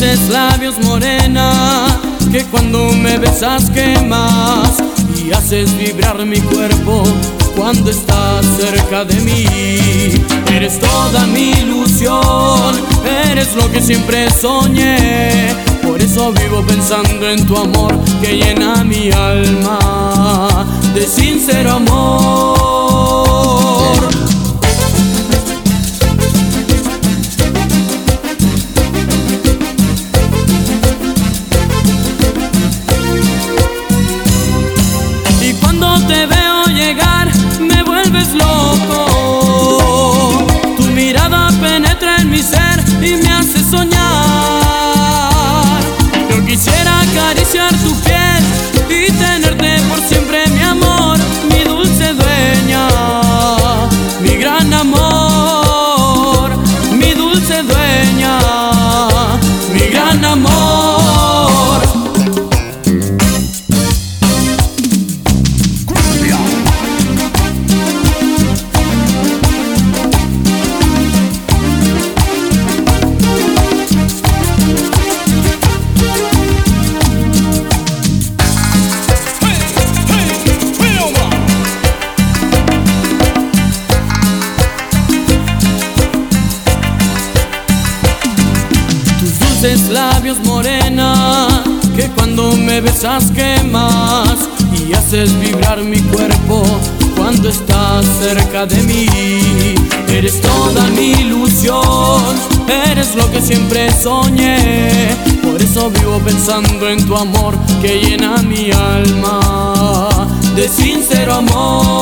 dulces labios, morena, que cuando me besas quemas y haces vibrar mi cuerpo cuando estás cerca de mí. Eres toda mi ilusión, eres lo que siempre soñé. Por eso vivo pensando en tu amor que llena mi alma de sincero amor. Y cuando te veo llegar me vuelves loco. Tu mirada penetra en mi ser y me hace soñar. Yo quisiera acariciar tu piel y tenerte por siempre, mi amor, mi dulce dueña, mi gran amor, mi dulce dueña, mi gran amor. Dulces labios, morena, que cuando me besas quemas y haces vibrar mi cuerpo cuando estás cerca de mí. Eres toda mi ilusión, eres lo que siempre soñé. Por eso vivo pensando en tu amor que llena mi alma de sincero amor.